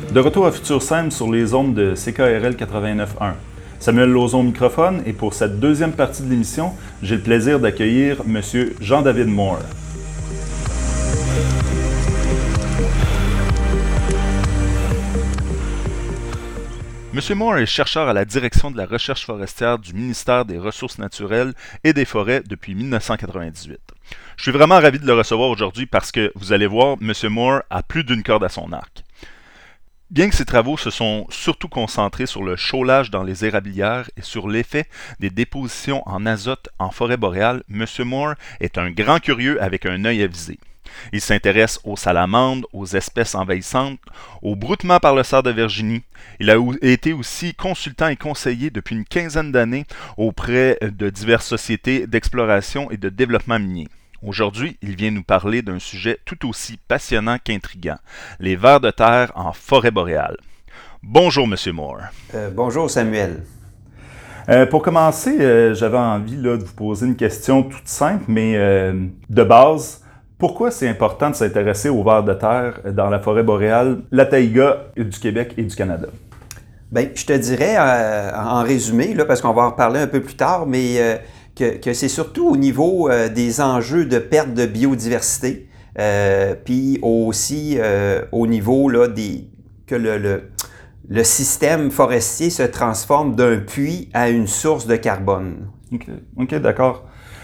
De retour à Futur Simple sur les ondes de CKRL 89.1. Samuel Lauzon au microphone et pour cette deuxième partie de l'émission, j'ai le plaisir d'accueillir M. Jean-David Moore. M. Moore est chercheur à la direction de la recherche forestière du ministère des Ressources naturelles et des Forêts depuis 1998. Je suis vraiment ravi de le recevoir aujourd'hui parce que, vous allez voir, M. Moore a plus d'une corde à son arc. Bien que ses travaux se sont surtout concentrés sur le chaulage dans les érablières et sur l'effet des dépositions en azote en forêt boréale, M. Moore est un grand curieux avec un œil avisé. Il s'intéresse aux salamandres, aux espèces envahissantes, au broutement par le cerf de Virginie. Il a été aussi consultant et conseiller depuis une quinzaine d'années auprès de diverses sociétés d'exploration et de développement minier. Aujourd'hui, il vient nous parler d'un sujet tout aussi passionnant qu'intriguant, les vers de terre en forêt boréale. Bonjour, M. Moore. Bonjour, Samuel. Pour commencer, j'avais envie de vous poser une question toute simple, mais de base. Pourquoi c'est important de s'intéresser aux vers de terre dans la forêt boréale, la taïga du Québec et du Canada? Bien, je te dirais en résumé, là, parce qu'on va en reparler un peu plus tard, mais que c'est surtout au niveau des enjeux de perte de biodiversité, puis aussi au niveau là, que le système forestier se transforme d'un puits à une source de carbone. OK, d'accord.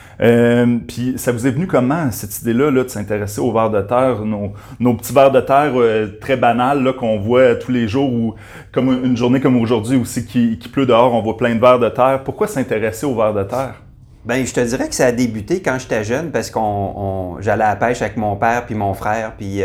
Puis ça vous est venu comment, cette idée-là de s'intéresser aux vers de terre, nos petits vers de terre très banals là, qu'on voit tous les jours, ou comme une journée comme aujourd'hui aussi qui pleut dehors, on voit plein de vers de terre. Pourquoi s'intéresser aux vers de terre? Bien, je te dirais que ça a débuté quand j'étais jeune parce j'allais à la pêche avec mon père puis mon frère, puis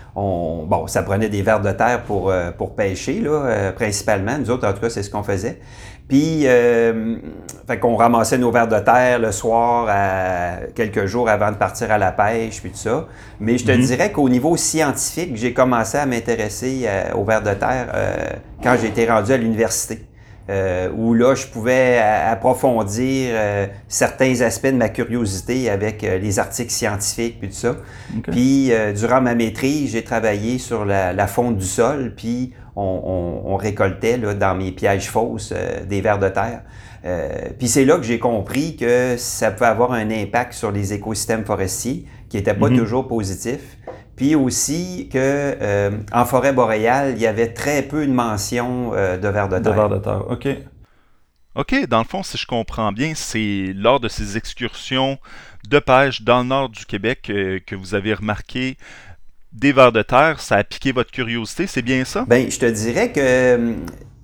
ça prenait des vers de terre pour pêcher, là, principalement. Nous autres, en tout cas, c'est ce qu'on faisait. Puis, fait qu'on ramassait nos vers de terre le soir, quelques jours avant de partir à la pêche, puis tout ça. Mais je te dirais qu'au niveau scientifique, j'ai commencé à m'intéresser aux vers de terre quand j'ai été rendu à l'université. Où là, je pouvais approfondir certains aspects de ma curiosité avec les articles scientifiques puis tout ça. Okay. Puis, durant ma maîtrise, j'ai travaillé sur la fonte du sol, puis on récoltait là, dans mes pièges fausses des vers de terre. Puis c'est là que j'ai compris que ça pouvait avoir un impact sur les écosystèmes forestiers qui n'était pas toujours positif. Puis aussi que en forêt boréale, il y avait très peu de mention de vers de terre. De vers de terre, OK. OK, dans le fond, si je comprends bien, c'est lors de ces excursions de pêche dans le nord du Québec que vous avez remarqué des vers de terre, ça a piqué votre curiosité, c'est bien ça? Bien, je te dirais que,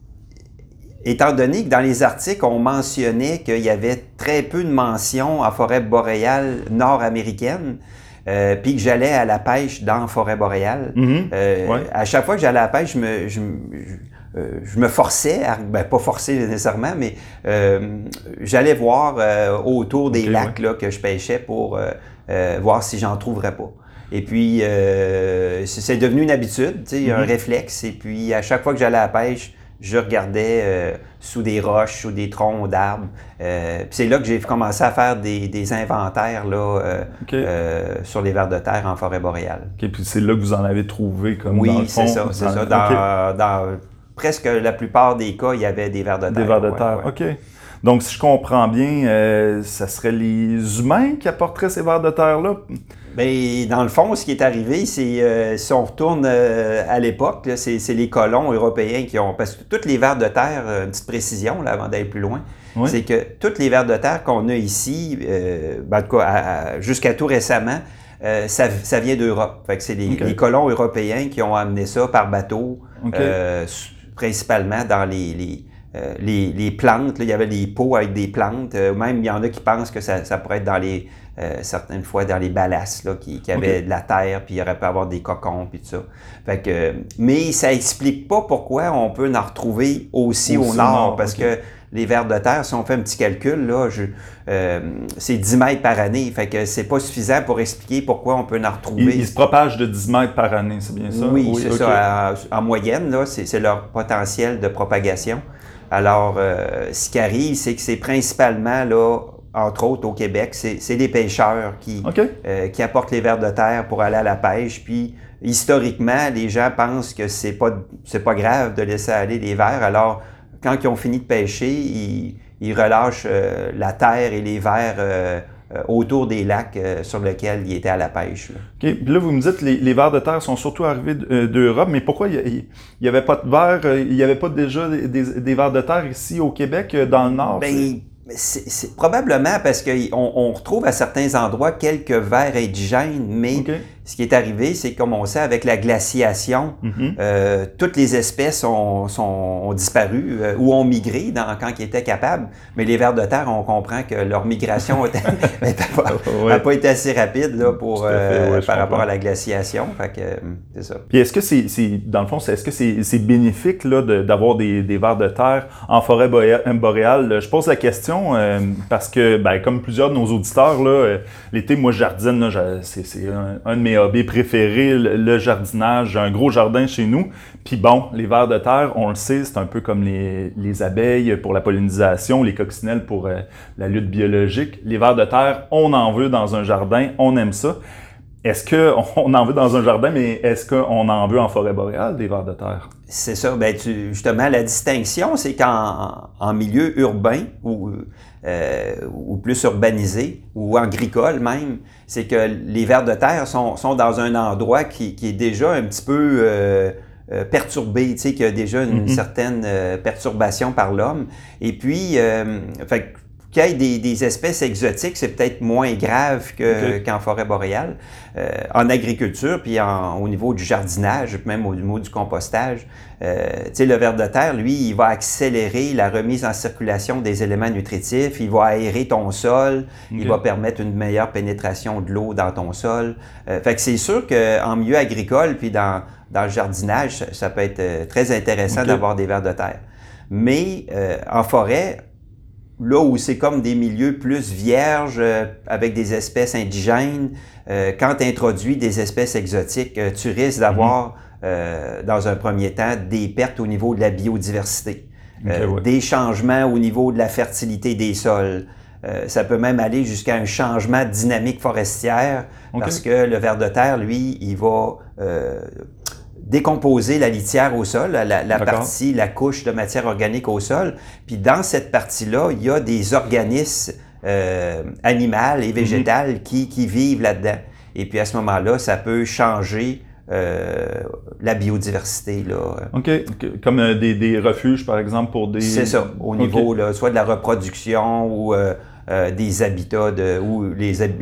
étant donné que dans les articles, on mentionnait qu'il y avait très peu de mentions en forêt boréale nord-américaine, puis que j'allais à la pêche dans la forêt boréale. Ouais. À chaque fois que j'allais à la pêche, je me forçais, pas forcé nécessairement, mais j'allais voir autour des lacs là, que je pêchais pour voir si j'en trouverais pas. Et puis, c'est devenu une habitude, un réflexe. Et puis, à chaque fois que j'allais à la pêche, je regardais sous des roches, sous des troncs d'arbres. Puis c'est là que j'ai commencé à faire des inventaires là, sur les vers de terre en forêt boréale. OK, puis c'est là que vous en avez trouvé comme dans le fond? Oui, c'est ça. Dans presque la plupart des cas, il y avait des vers de terre. Des vers de terre, OK. Donc, si je comprends bien, ça serait les humains qui apporteraient ces vers de terre-là? Bien, dans le fond, ce qui est arrivé, c'est, si on retourne à l'époque, là, c'est les colons européens qui ont... Parce que tous les vers de terre, une petite précision là, avant d'aller plus loin, c'est que tous les vers de terre qu'on a ici, en tout cas, jusqu'à tout récemment, ça vient d'Europe. Fait que c'est les colons européens qui ont amené ça par bateau, principalement dans les plantes. Là, il y avait des pots avec des plantes. Même, il y en a qui pensent que ça pourrait être dans certaines fois dans les ballasts là, qui avaient de la terre, puis il aurait pu avoir des cocons, puis tout ça. Fait que, mais ça explique pas pourquoi on peut en retrouver aussi au nord, parce que les vers de terre, si on fait un petit calcul, là, c'est 10 mètres par année. Fait que c'est pas suffisant pour expliquer pourquoi on peut en retrouver. Ils se propagent de 10 mètres par année, c'est bien ça? Oui, c'est ça. En moyenne, là, c'est leur potentiel de propagation. Alors, ce qui arrive, c'est que c'est principalement là, entre autres au Québec, c'est les pêcheurs qui apportent les vers de terre pour aller à la pêche. Puis historiquement, les gens pensent que c'est pas grave de laisser aller les vers. Alors, quand ils ont fini de pêcher, ils relâchent la terre et les vers autour des lacs sur lesquels ils étaient à la pêche. OK. Puis là, vous me dites que les vers de terre sont surtout arrivés d'Europe, mais pourquoi il n'y avait pas de vers, il n'y avait pas déjà des vers de terre ici au Québec, dans le Nord? C'est probablement parce qu'on retrouve à certains endroits quelques vers indigènes, mais ce qui est arrivé, c'est comme on sait, avec la glaciation, toutes les espèces ont disparu ou ont migré quand ils étaient capables. Mais les vers de terre, on comprend que leur migration n'a pas été assez rapide là, par rapport à la glaciation. Fait que c'est ça. Puis est-ce que dans le fond, est-ce que c'est bénéfique là, d'avoir des vers de terre en forêt boréale? Je pose la question parce que, comme plusieurs de nos auditeurs, là, l'été, moi, je jardine, là, c'est un de mes hobbies préférés, le jardinage. J'ai un gros jardin chez nous. Puis bon, les vers de terre, on le sait, c'est un peu comme les abeilles pour la pollinisation, les coccinelles pour la lutte biologique. Les vers de terre, on en veut dans un jardin, on aime ça. Est-ce qu'on en veut dans un jardin, mais est-ce qu'on en veut en forêt boréale, des vers de terre? C'est ça. Justement, la distinction, c'est qu'en milieu urbain ou plus urbanisé ou agricole même, c'est que les vers de terre sont dans un endroit qui est déjà un petit peu perturbé, tu sais, qui a déjà une certaine perturbation par l'homme. Et puis, qu'il y ait des espèces exotiques, c'est peut-être moins grave qu'en forêt boréale. En agriculture, puis au niveau du jardinage, même au niveau du compostage, le ver de terre, lui, il va accélérer la remise en circulation des éléments nutritifs, il va aérer ton sol, il va permettre une meilleure pénétration de l'eau dans ton sol. Fait que c'est sûr qu'en milieu agricole, puis dans le jardinage, ça peut être très intéressant d'avoir des vers de terre. Mais en forêt, là où c'est comme des milieux plus vierges, avec des espèces indigènes, quand tu introduis des espèces exotiques, tu risques d'avoir, dans un premier temps, des pertes au niveau de la biodiversité, des changements au niveau de la fertilité des sols. Ça peut même aller jusqu'à un changement de dynamique forestière, parce que le ver de terre, lui, il va décomposer la litière au sol, la couche de matière organique au sol. Puis dans cette partie-là, il y a des organismes animaux et végétaux qui vivent là-dedans. Et puis à ce moment-là, ça peut changer la biodiversité. Là. OK. Comme des refuges, par exemple, pour des... C'est ça. Au niveau là, soit de la reproduction ou des habitats où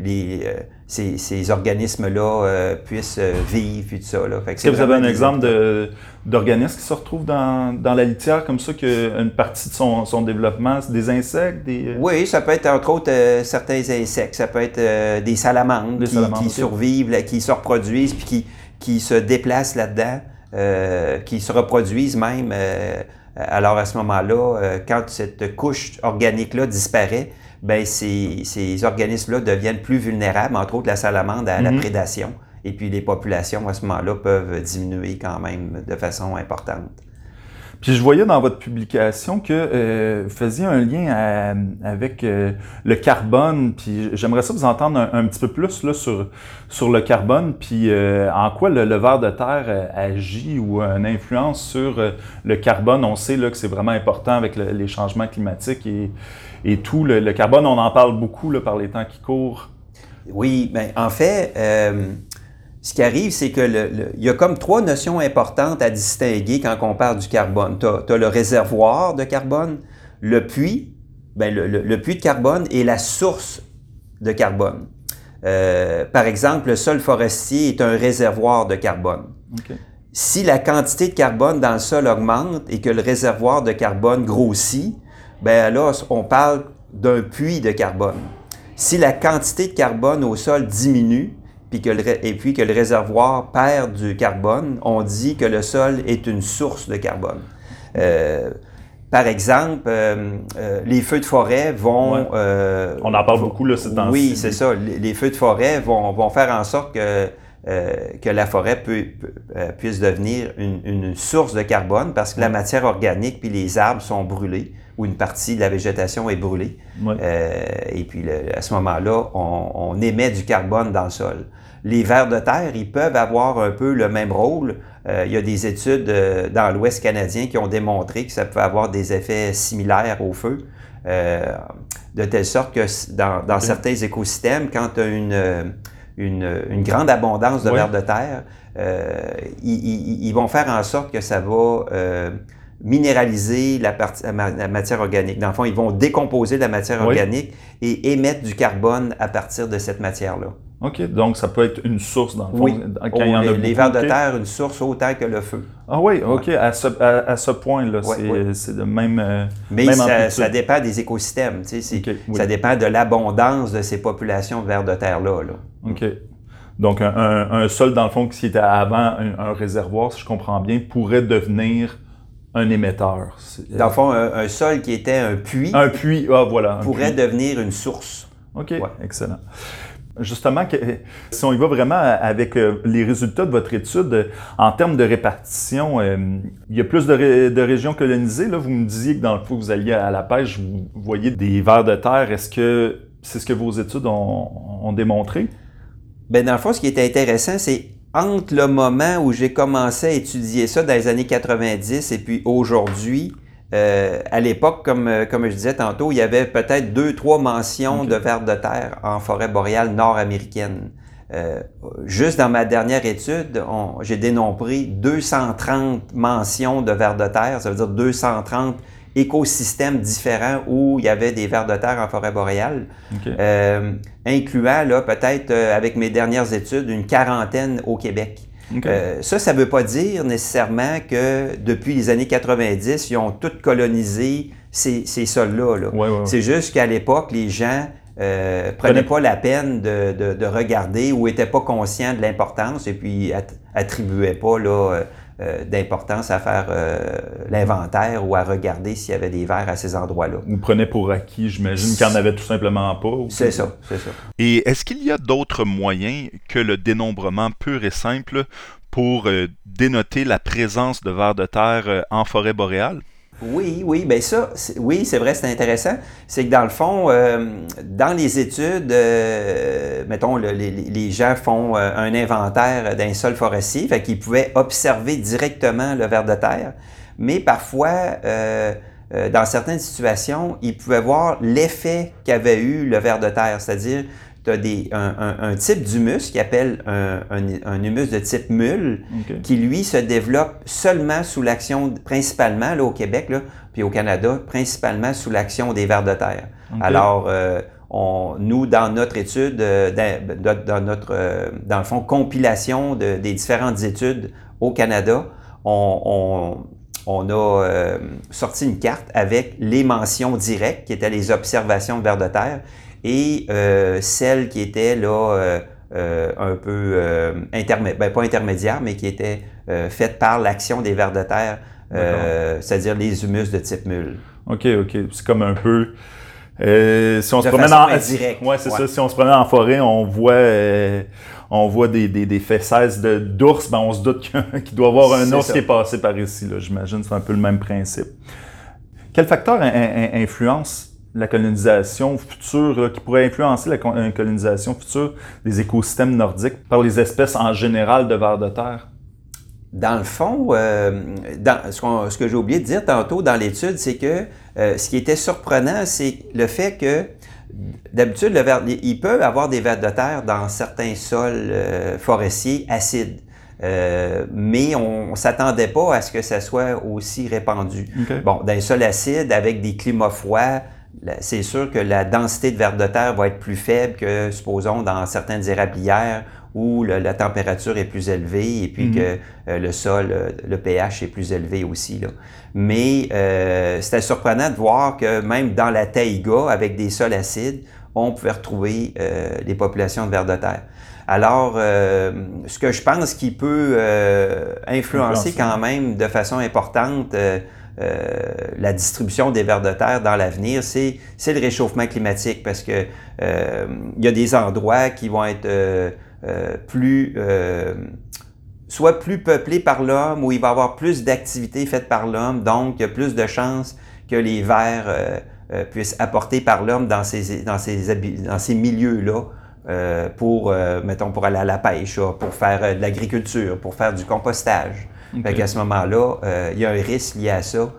ces organismes-là puissent vivre et tout ça. Là. Est-ce que vous avez un exemple d'organismes qui se retrouvent dans la litière comme ça, qu'une partie de son développement, c'est des insectes? Oui, ça peut être entre autres certains insectes. Ça peut être des salamandres qui survivent, qui se reproduisent puis qui se déplacent là-dedans, qui se reproduisent même. Alors à ce moment-là, quand cette couche organique-là disparaît, ces organismes-là deviennent plus vulnérables, entre autres la salamandre, à la prédation. Et puis les populations, à ce moment-là, peuvent diminuer quand même de façon importante. Puis je voyais dans votre publication que vous faisiez un lien avec le carbone, puis j'aimerais ça vous entendre un petit peu plus là, sur le carbone, puis en quoi le ver de terre agit ou a une influence sur le carbone. On sait là, que c'est vraiment important avec les changements climatiques et tout. Le carbone, on en parle beaucoup là, par les temps qui courent. Oui, en fait... ce qui arrive, c'est que il y a comme trois notions importantes à distinguer quand on parle du carbone. Tu as le réservoir de carbone, le puits, le puits de carbone et la source de carbone. Par exemple, le sol forestier est un réservoir de carbone. Okay. Si la quantité de carbone dans le sol augmente et que le réservoir de carbone grossit, là, on parle d'un puits de carbone. Si la quantité de carbone au sol diminue, et puis que le réservoir perd du carbone, on dit que le sol est une source de carbone. Par exemple, les feux de forêt vont... on en parle beaucoup là, ces temps-ci. Oui, c'est ça. Les feux de forêt vont faire en sorte que que la forêt puisse devenir une source de carbone parce que la matière organique puis les arbres sont brûlés ou une partie de la végétation est brûlée. Et puis à ce moment-là, on émet du carbone dans le sol. Les vers de terre, ils peuvent avoir un peu le même rôle. Il y a des études dans l'Ouest canadien qui ont démontré que ça peut avoir des effets similaires au feu, de telle sorte que dans certains écosystèmes, quand tu as une grande abondance de vers de terre, ils vont faire en sorte que ça va minéraliser la matière organique. Dans le fond, ils vont décomposer la matière organique et émettre du carbone à partir de cette matière-là. OK, donc ça peut être une source, dans le fond, quand il y en a beaucoup. Les vers de terre, une source autant que le feu. Ah oui, OK, à ce point-là, c'est de même... Mais ça dépend des écosystèmes, tu sais, ça dépend de l'abondance de ces populations de vers de terre-là. OK. Donc, un sol, dans le fond, qui était avant un réservoir, si je comprends bien, pourrait devenir un émetteur. Dans le fond, un sol qui était un puits, pourrait devenir une source. OK, excellent. Justement, si on y va vraiment avec les résultats de votre étude, en termes de répartition, il y a plus de régions colonisées. Là, vous me disiez que dans le fond, vous alliez à la pêche, vous voyez des vers de terre. Est-ce que c'est ce que vos études ont démontré? Bien, dans le fond, ce qui est intéressant, c'est entre le moment où j'ai commencé à étudier ça dans les années 90 et puis aujourd'hui, à l'époque, comme je disais tantôt, il y avait peut-être 2-3 mentions de vers de terre en forêt boréale nord-américaine. Juste dans ma dernière étude, j'ai dénombré 230 mentions de vers de terre, ça veut dire 230 écosystèmes différents où il y avait des vers de terre en forêt boréale, incluant là peut-être avec mes dernières études une quarantaine au Québec. Ça ne veut pas dire nécessairement que depuis les années 90, ils ont tous colonisé ces sols-là. C'est juste qu'à l'époque, les gens prenaient pas la peine de regarder ou n'étaient pas conscients de l'importance et puis attribuaient pas d'importance à faire l'inventaire ou à regarder s'il y avait des vers à ces endroits-là. Vous prenez pour acquis, j'imagine, qu'il n'y en avait tout simplement pas. C'est ça. Et est-ce qu'il y a d'autres moyens que le dénombrement pur et simple pour dénoter la présence de vers de terre en forêt boréale? Oui, ben ça, oui, c'est vrai, c'est intéressant. C'est que dans le fond, dans les études, mettons, les gens font un inventaire d'un sol forestier, fait qu'ils pouvaient observer directement le ver de terre, mais parfois, dans certaines situations, ils pouvaient voir l'effet qu'avait eu le ver de terre, c'est-à-dire tu as un type d'humus qui appelle un humus de type mule, qui lui se développe seulement sous l'action, principalement là, au Québec, là, puis au Canada, principalement sous l'action des vers de terre. Alors, nous, dans notre étude, dans le fond, compilation des différentes études au Canada, on a sorti une carte avec les mentions directes, qui étaient les observations de vers de terre, et celle qui était là un peu pas intermédiaire, mais qui était faite par l'action des vers de terre, c'est-à-dire les humus de type mule. OK. C'est comme un peu... si on se promène si on se promène en forêt, on voit des fesses d'ours, ben on se doute qu'il doit y avoir un ours qui est passé par ici. Là, j'imagine que c'est un peu le même principe. Quel facteur influence la colonisation future, là, qui pourrait influencer la colonisation future des écosystèmes nordiques par les espèces en général de vers de terre? Dans le fond, ce que j'ai oublié de dire tantôt dans l'étude, c'est que ce qui était surprenant, c'est le fait que d'habitude, il peut y avoir des vers de terre dans certains sols forestiers acides. Mais on ne s'attendait pas à ce que ça soit aussi répandu. Bon, dans les sols acides, avec des climats froids, c'est sûr que la densité de vers de terre va être plus faible que, supposons, dans certaines érablières où la température est plus élevée et puis que le sol, le pH est plus élevé aussi, là. Mais c'était surprenant de voir que même dans la taïga, avec des sols acides, on pouvait retrouver les populations de vers de terre. Alors, ce que je pense qui peut influencer quand même de façon importante la distribution des vers de terre dans l'avenir, c'est le réchauffement climatique, parce que il y a des endroits qui vont être soit plus peuplé par l'homme, où il va y avoir plus d'activités faites par l'homme, donc il y a plus de chances que les vers puissent apporter par l'homme dans ces milieux-là pour aller à la pêche, pour faire de l'agriculture, pour faire du compostage. Okay. Fait qu'à ce moment-là, il y a un risque lié à ça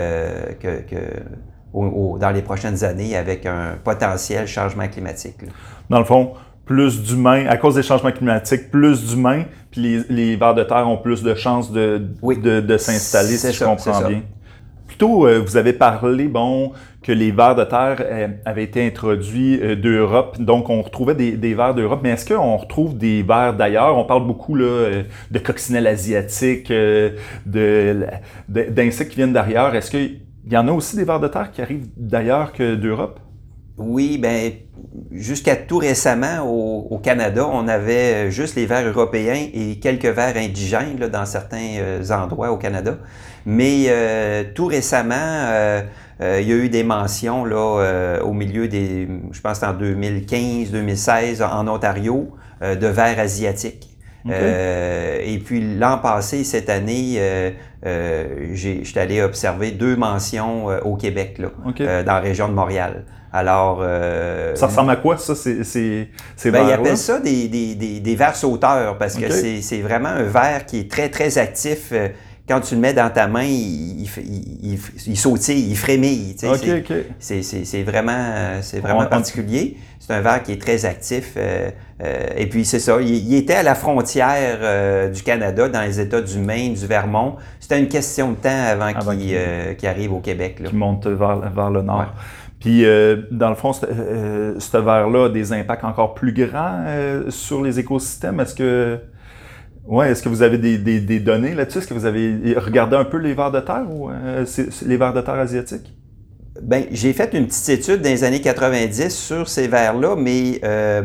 dans les prochaines années avec un potentiel changement climatique. Là. Dans le fond, plus d'humains, à cause des changements climatiques, plus d'humains, puis les vers de terre ont plus de chances de s'installer, si je comprends bien. Plutôt, vous avez parlé, que les vers de terre avaient été introduits d'Europe, donc on retrouvait des vers d'Europe, mais est-ce qu'on retrouve des vers d'ailleurs? On parle beaucoup là, de coccinelles asiatiques, d'insectes qui viennent d'ailleurs. Est-ce qu'il y en a aussi des vers de terre qui arrivent d'ailleurs que d'Europe? Oui, jusqu'à tout récemment, au Canada, on avait juste les vers européens et quelques vers indigènes là, dans certains endroits au Canada. Mais tout récemment, il y a eu des mentions là, au milieu je pense en 2015-2016 en Ontario, de vers asiatiques. Okay. Et puis l'an passé, cette année, j'étais allé observer 2 mentions au Québec, là, okay. Dans la région de Montréal. Alors, ça ressemble à quoi, ça, ces vers-là? Ils appellent ça des vers sauteurs, parce que c'est vraiment un ver qui est très, très actif. Quand tu le mets dans ta main, il sautille, il frémille. Tu sais, c'est vraiment particulier. C'est un ver qui est très actif. Et puis, c'est ça. Il était à la frontière du Canada, dans les États du Maine, du Vermont. C'était une question de temps avant qu'il arrive au Québec. Là. Qu'il monte vers le nord. Ouais. Puis, dans le fond, ce ver-là a des impacts encore plus grands sur les écosystèmes. Est-ce que vous avez des données là-dessus? Est-ce que vous avez regardé un peu les vers de terre ou les vers de terre asiatiques? J'ai fait une petite étude dans les années 90 sur ces vers-là, mais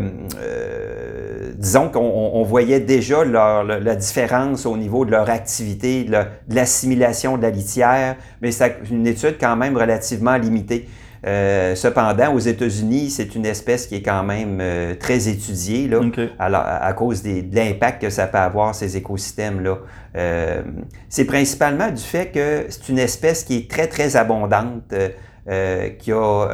disons qu'on voyait déjà la différence au niveau de leur activité, de l'assimilation de la litière, mais c'est une étude quand même relativement limitée. Cependant, aux États-Unis, c'est une espèce qui est quand même très étudiée là, à cause de l'impact que ça peut avoir ces écosystèmes-là. C'est principalement du fait que c'est une espèce qui est très, très abondante, qui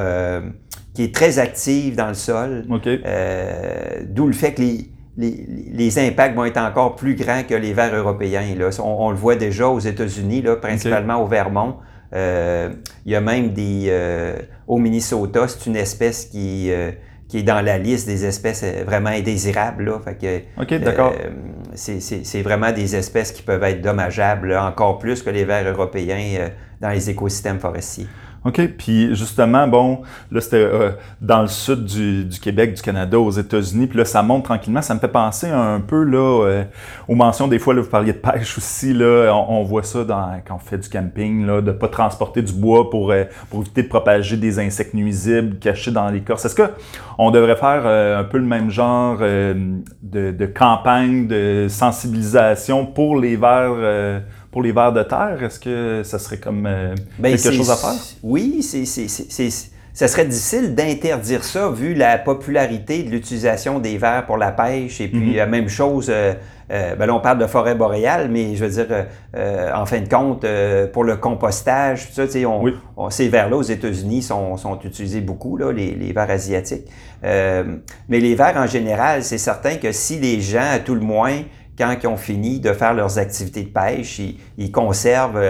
est très active dans le sol, d'où le fait que les impacts vont être encore plus grands que les vers européens. Là. On le voit déjà aux États-Unis, là, principalement au Vermont. Il y a même au Minnesota, c'est une espèce qui est dans la liste des espèces vraiment indésirables. Là. Fait que, d'accord. C'est vraiment des espèces qui peuvent être dommageables là, encore plus que les vers européens dans les écosystèmes forestiers. OK. Puis justement, là, c'était dans le sud du Québec, du Canada, aux États-Unis. Puis là, ça monte tranquillement. Ça me fait penser un peu là aux mentions. Des fois, là, vous parliez de pêche aussi. Là, on voit ça quand on fait du camping, là, de ne pas transporter du bois pour éviter de propager des insectes nuisibles cachés dans l'écorce. Est-ce qu'on devrait faire un peu le même genre de campagne de sensibilisation pour les vers de terre? Est-ce que ça serait comme quelque chose à faire? Oui, ça serait difficile d'interdire ça vu la popularité de l'utilisation des vers pour la pêche. Et puis, même chose, là, on parle de forêt boréale, mais je veux dire, en fin de compte, pour le compostage, tout ça, tu sais, ces vers-là aux États-Unis sont utilisés beaucoup, là, les vers asiatiques. Mais les vers en général, c'est certain que si les gens, à tout le moins, quand ils ont fini de faire leurs activités de pêche, ils conservent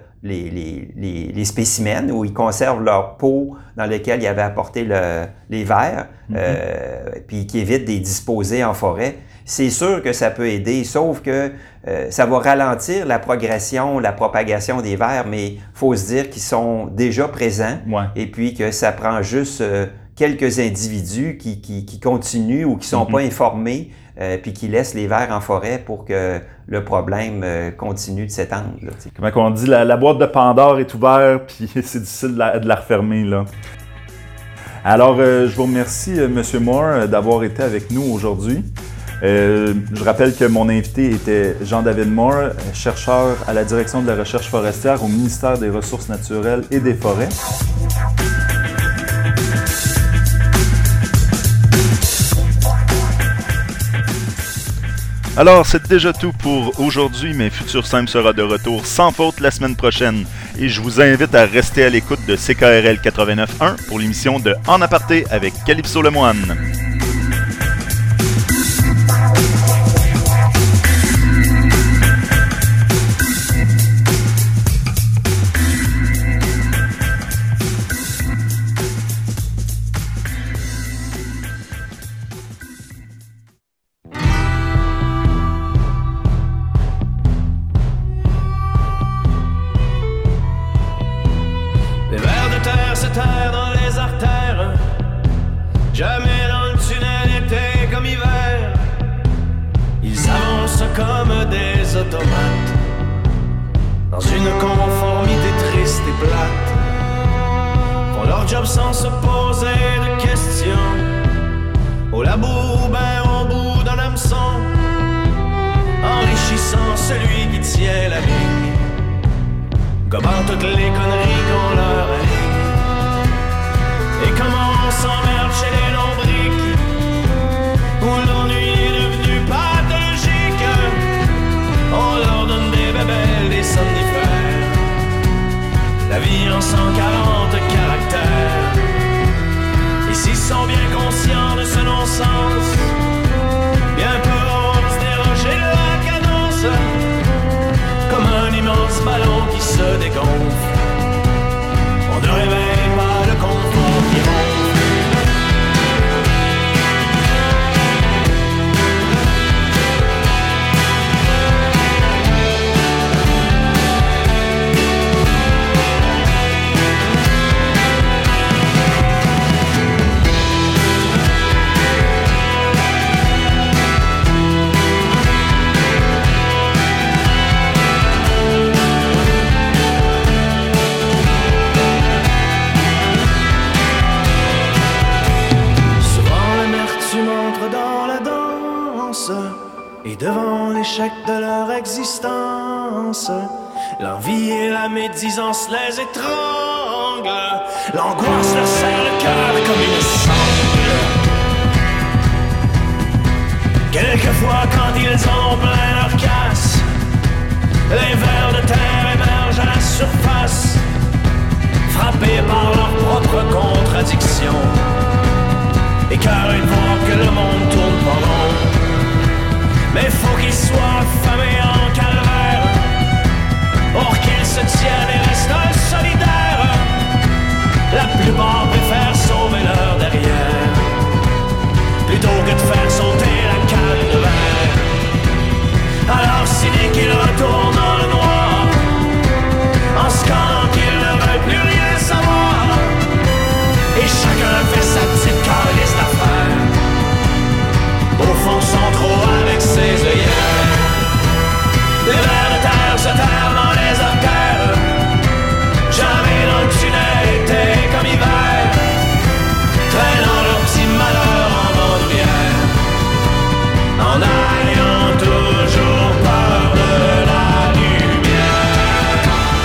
les spécimens ou ils conservent leur pot dans lequel ils avaient apporté les vers, puis qui évitent de les disposer en forêt. C'est sûr que ça peut aider, sauf que ça va ralentir la progression, la propagation des vers, mais il faut se dire qu'ils sont déjà présents et puis que ça prend juste quelques individus qui continuent ou qui ne sont pas informés puis qui laissent les vers en forêt pour que le problème continue de s'étendre. Là, comment on dit, la boîte de Pandore est ouverte, puis c'est difficile de la refermer. Là. Alors, je vous remercie, M. Moore, d'avoir été avec nous aujourd'hui. Je rappelle que mon invité était Jean-David Moore, chercheur à la Direction de la recherche forestière au ministère des Ressources naturelles et des Forêts. Alors, c'est déjà tout pour aujourd'hui, mais Futur Simple sera de retour sans faute la semaine prochaine. Et je vous invite à rester à l'écoute de CKRL 89.1 pour l'émission de En Aparté avec Calypso Lemoine. Jamais dans le tunnel été comme hiver. Ils avancent comme des automates dans une conformité triste et plate. Font leur job sans se poser de questions, au labo ou ben au bout d'un hameçon, enrichissant celui qui tient la ligne, gommant toutes les conneries qu'on leur aligne. Et comment on s'emmerde chez les lombriques, où l'ennui est devenu pathologique. On leur donne des bébelles, des somnifères, la vie en 140 caractères. Et s'ils sont bien conscients de ce non-sens, bien peu osent déroger de la cadence, comme un immense ballon qui se dégonfle. On ne réveille pas le confort qui ronfle. Et devant l'échec de leur existence, l'envie et la médisance les étranglent. L'angoisse leur serre le cœur comme une sangle. Quelquefois quand ils ont plein leur casse, les vers de terre émergent à la surface, frappés par leurs propres contradictions, écœurés de voir que le monde tourne pas rond. Mais faut qu'ils soient affamés en calvaire, pour qu'ils se tiennent et restent solidaires. La plupart préfèrent sauver leur derrière, plutôt que de faire sauter la canne de verre. Alors si dès qu'ils retournent dans le noir, en scandant qu'ils ne veulent plus rien savoir, et chacun fait sa petite carrière d'affaires, au fond sans trop avec ses œillères. Les vers de terre se terrent dans les artères, jamais dans le tunnel été comme hiver, traînant leur petit malheur en bandoulière, en ayant toujours peur de la lumière.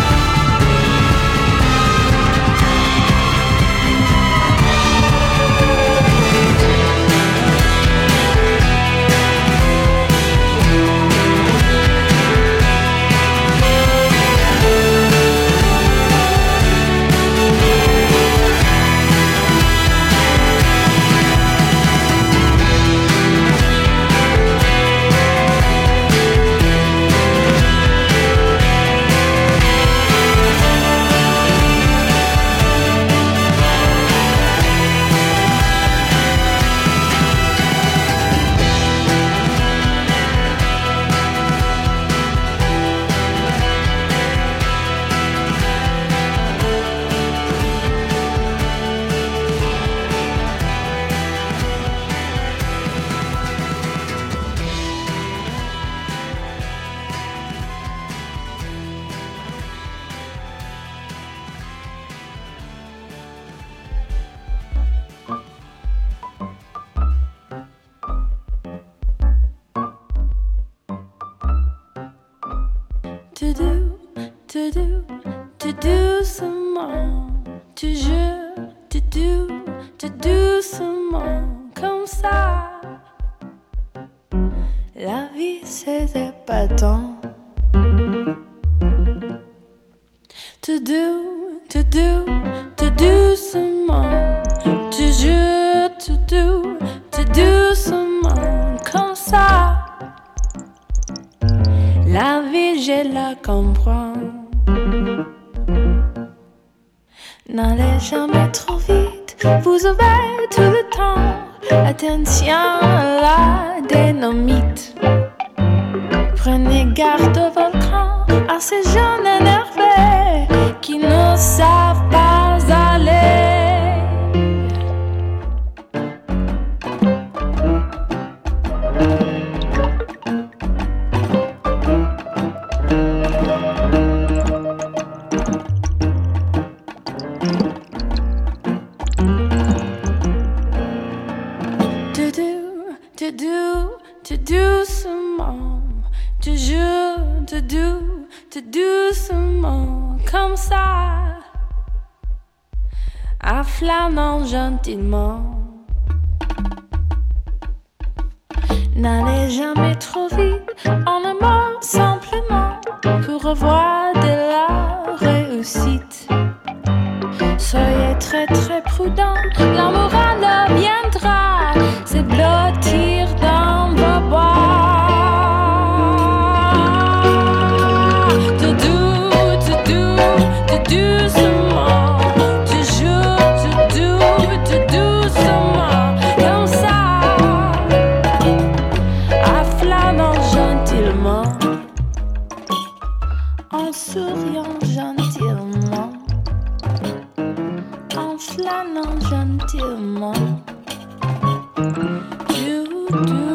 doucement, toujours, tout doucement, comme ça. La vie c'est épatant. Tout doucement, toujours tout doucement, comme ça. La vie je la comprends. N'allez jamais trop vite, vous avez tout le temps. Attention à la dynamite. Prenez garde au volcan, à ces jeunes énervés qui ne savent pas aller. Tout doucement, toujours tout doucement, comme ça, en flânant gentiment. N'allez jamais trop vite, en un mot simplement, pour avoir de la réussite. Soyez très très prudent, la morale viendra se blottir dans vos bois. Tout doucement, toujours tout doucement, comme ça, en flânant gentiment, en souriant gentiment, en flânant gentiment.